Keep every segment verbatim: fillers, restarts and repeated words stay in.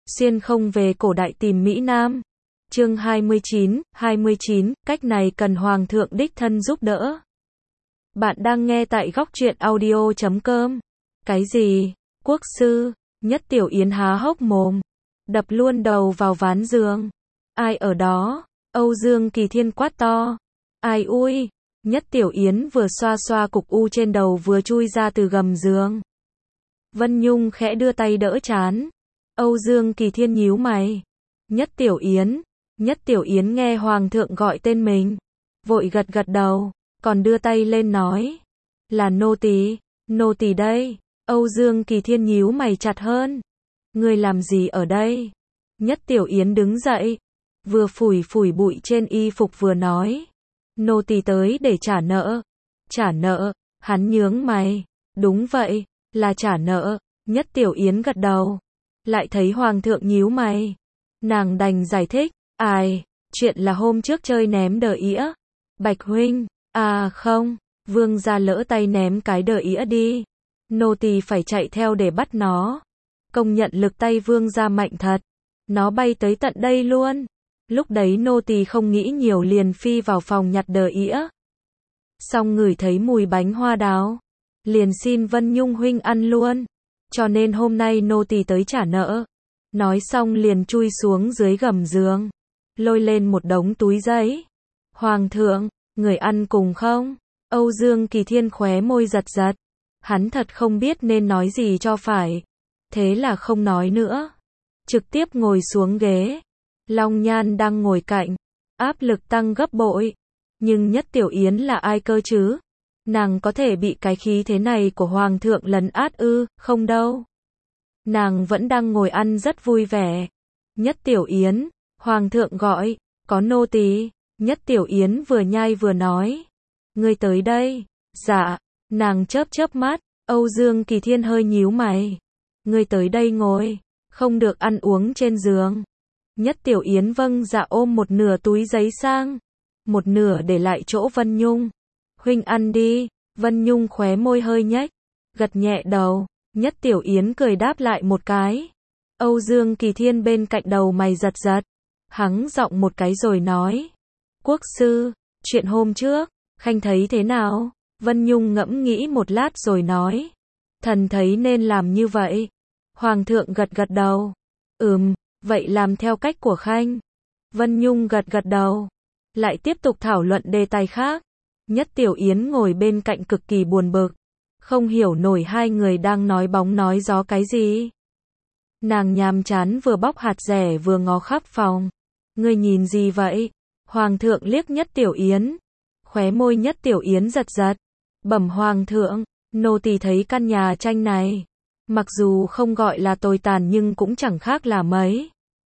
Xuyên không về cổ đại tìm Mỹ Nam. Chương hai mươi chín, hai mươi chín, cách này cần Hoàng thượng đích thân giúp đỡ. Bạn đang nghe tại góc truyện audio chấm com. Cái gì? Quốc sư? Nhất Tiểu Yến há hốc mồm, đập luôn đầu vào ván giường. Ai ở đó? Âu Dương Kỳ Thiên quát to. Ai ui? Nhất Tiểu Yến vừa xoa xoa cục u trên đầu vừa chui ra từ gầm giường. Vân Nhung khẽ đưa tay đỡ trán. Âu Dương Kỳ Thiên nhíu mày. Nhất Tiểu Yến. Nhất Tiểu Yến nghe Hoàng thượng gọi tên mình, vội gật gật đầu, còn đưa tay lên nói. Là nô tỳ, nô tỳ đây. Âu Dương Kỳ Thiên nhíu mày chặt hơn. Ngươi làm gì ở đây? Nhất Tiểu Yến đứng dậy, vừa phủi phủi bụi trên y phục vừa nói. Nô tỳ tới để trả nợ. Trả nợ? Hắn nhướng mày. Đúng vậy, là trả nợ. Nhất Tiểu Yến gật đầu. Lại thấy Hoàng thượng nhíu mày. Nàng đành giải thích. Ai, chuyện là hôm trước chơi ném đờ ĩa. Bạch huynh, à không, vương gia lỡ tay ném cái đờ ĩa đi. Nô tỳ phải chạy theo để bắt nó. Công nhận lực tay vương gia mạnh thật. Nó bay tới tận đây luôn. Lúc đấy nô tỳ không nghĩ nhiều liền phi vào phòng nhặt đờ ĩa. Xong ngửi thấy mùi bánh hoa đào, liền xin Vân Nhung huynh ăn luôn. Cho nên hôm nay nô tỳ tới trả nợ. Nói xong liền chui xuống dưới gầm giường, lôi lên một đống túi giấy. Hoàng thượng, người ăn cùng không? Âu Dương Kỳ Thiên khóe môi giật giật. Hắn thật không biết nên nói gì cho phải. Thế là không nói nữa, trực tiếp ngồi xuống ghế. Long Nhan đang ngồi cạnh, áp lực tăng gấp bội. Nhưng Nhất Tiểu Yến là ai cơ chứ? Nàng có thể bị cái khí thế này của Hoàng thượng lấn át ư? Không đâu. Nàng vẫn đang ngồi ăn rất vui vẻ. Nhất Tiểu Yến, Hoàng thượng gọi, có nô tỳ. Nhất Tiểu Yến vừa nhai vừa nói. Ngươi tới đây. Dạ. Nàng chớp chớp mắt. Âu Dương Kỳ Thiên hơi nhíu mày. Ngươi tới đây ngồi, không được ăn uống trên giường. Nhất Tiểu Yến vâng dạ ôm một nửa túi giấy sang, một nửa để lại chỗ Vân Nhung. Huynh ăn đi. Vân Nhung khóe môi hơi nhếch, gật nhẹ đầu. Nhất Tiểu Yến cười đáp lại một cái. Âu Dương Kỳ Thiên bên cạnh đầu mày giật giật, hắng giọng một cái rồi nói. Quốc sư, chuyện hôm trước, Khanh thấy thế nào? Vân Nhung ngẫm nghĩ một lát rồi nói. Thần thấy nên làm như vậy. Hoàng thượng gật gật đầu. Ừm, vậy làm theo cách của Khanh. Vân Nhung gật gật đầu. Lại tiếp tục thảo luận đề tài khác. Nhất Tiểu Yến ngồi bên cạnh cực kỳ buồn bực, không hiểu nổi hai người đang nói bóng nói gió cái gì. Nàng nhàm chán vừa bóc hạt dẻ vừa ngó khắp phòng. Ngươi nhìn gì vậy? Hoàng thượng liếc Nhất Tiểu Yến. Khóe môi Nhất Tiểu Yến giật giật. Bẩm Hoàng thượng, nô tỳ thấy căn nhà tranh này, mặc dù không gọi là tồi tàn nhưng cũng chẳng khác là mấy.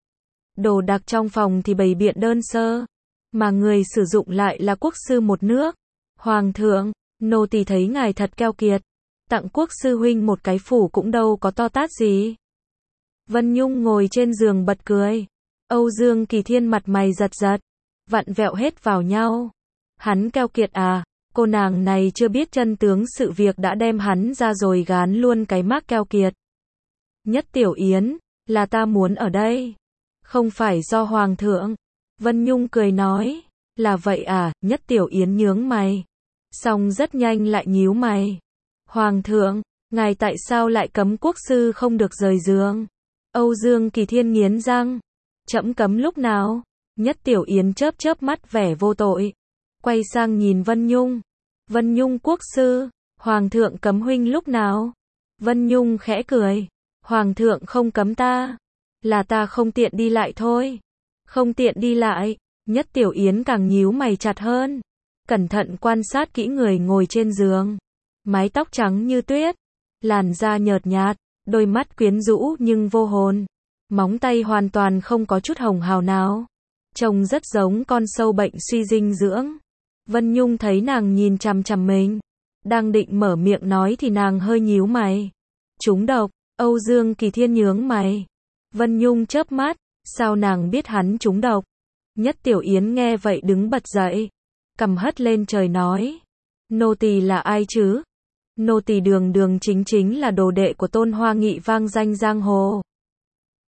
Đồ đạc trong phòng thì bày biện đơn sơ, mà người sử dụng lại là quốc sư một nước. Hoàng thượng, nô tỳ thấy ngài thật keo kiệt, tặng quốc sư huynh một cái phủ cũng đâu có to tát gì. Vân Nhung ngồi trên giường bật cười. Âu Dương Kỳ Thiên mặt mày giật giật, vặn vẹo hết vào nhau. Hắn keo kiệt à? Cô nàng này chưa biết chân tướng sự việc đã đem hắn ra rồi gán luôn cái mác keo kiệt. Nhất Tiểu Yến, là ta muốn ở đây, không phải do Hoàng thượng. Vân Nhung cười nói. Là vậy à? Nhất Tiểu Yến nhướng mày, xong rất nhanh lại nhíu mày. Hoàng thượng, ngài tại sao lại cấm quốc sư không được rời giường? Âu Dương Kỳ Thiên nghiến răng. Trẫm cấm lúc nào? Nhất Tiểu Yến chớp chớp mắt vẻ vô tội, quay sang nhìn Vân Nhung. Vân Nhung quốc sư, Hoàng thượng cấm huynh lúc nào? Vân Nhung khẽ cười. Hoàng thượng không cấm ta, là ta không tiện đi lại thôi. Không tiện đi lại. Nhất Tiểu Yến càng nhíu mày chặt hơn, cẩn thận quan sát kỹ người ngồi trên giường. Mái tóc trắng như tuyết, làn da nhợt nhạt, đôi mắt quyến rũ nhưng vô hồn, móng tay hoàn toàn không có chút hồng hào nào, trông rất giống con sâu bệnh suy dinh dưỡng. Vân Nhung thấy nàng nhìn chằm chằm mình, đang định mở miệng nói thì nàng hơi nhíu mày. Trúng độc. Âu Dương Kỳ Thiên nhướng mày. Vân Nhung chớp mắt, sao nàng biết hắn trúng độc? Nhất Tiểu Yến nghe vậy đứng bật dậy, cầm hất lên trời nói. Nô tỳ là ai chứ? Nô tỳ đường đường chính chính là đồ đệ của Tôn Hoa Nghị vang danh giang hồ.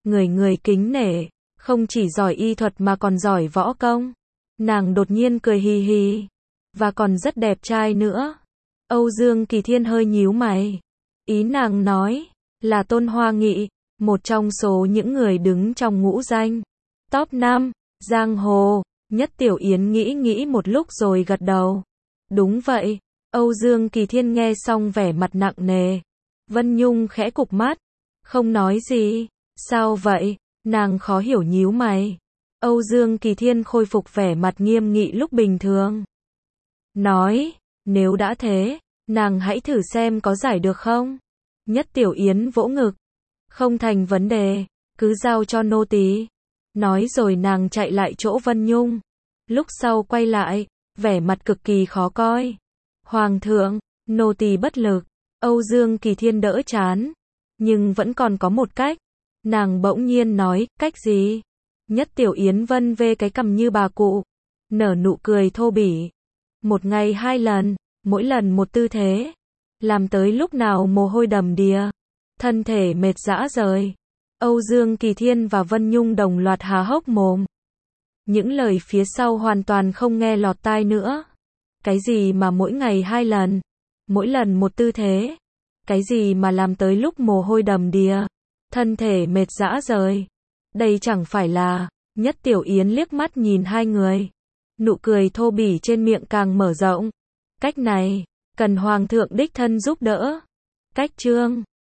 người người kính nể, không chỉ giỏi y thuật mà còn giỏi võ công. Nàng đột nhiên cười hì hì, và còn rất đẹp trai nữa. Âu Dương Kỳ Thiên hơi nhíu mày. Ý nàng nói, là Tôn Hoa Nghị, một trong số những người đứng trong ngũ danh top năm, giang hồ. Nhất Tiểu Yến nghĩ nghĩ một lúc rồi gật đầu. Đúng vậy. Âu Dương Kỳ Thiên nghe xong vẻ mặt nặng nề. Vân Nhung khẽ cụp mắt, không nói gì. Sao vậy? Nàng khó hiểu nhíu mày. Âu Dương Kỳ Thiên khôi phục vẻ mặt nghiêm nghị lúc bình thường. Nói, nếu đã thế, nàng hãy thử xem có giải được không? Nhất Tiểu Yến vỗ ngực. Không thành vấn đề, cứ giao cho nô tỳ. Nói rồi nàng chạy lại chỗ Vân Nhung. Lúc sau quay lại, vẻ mặt cực kỳ khó coi. Hoàng thượng, nô tỳ bất lực. Âu Dương Kỳ Thiên đỡ chán. Nhưng vẫn còn có một cách. Nàng bỗng nhiên nói, cách gì? Nhất Tiểu Yến vân vê cái cằm như bà cụ. Nở nụ cười thô bỉ. Một ngày hai lần, mỗi lần một tư thế. Làm tới lúc nào mồ hôi đầm đìa. Thân thể mệt rã rời. Âu Dương Kỳ Thiên và Vân Nhung đồng loạt há hốc mồm. Những lời phía sau hoàn toàn không nghe lọt tai nữa. Cái gì mà mỗi ngày hai lần, mỗi lần một tư thế. Cái gì mà làm tới lúc mồ hôi đầm đìa, thân thể mệt rã rời. Đây chẳng phải là... Nhất Tiểu Yến liếc mắt nhìn hai người. Nụ cười thô bỉ trên miệng càng mở rộng. Cách này, cần Hoàng thượng đích thân giúp đỡ. Cách chương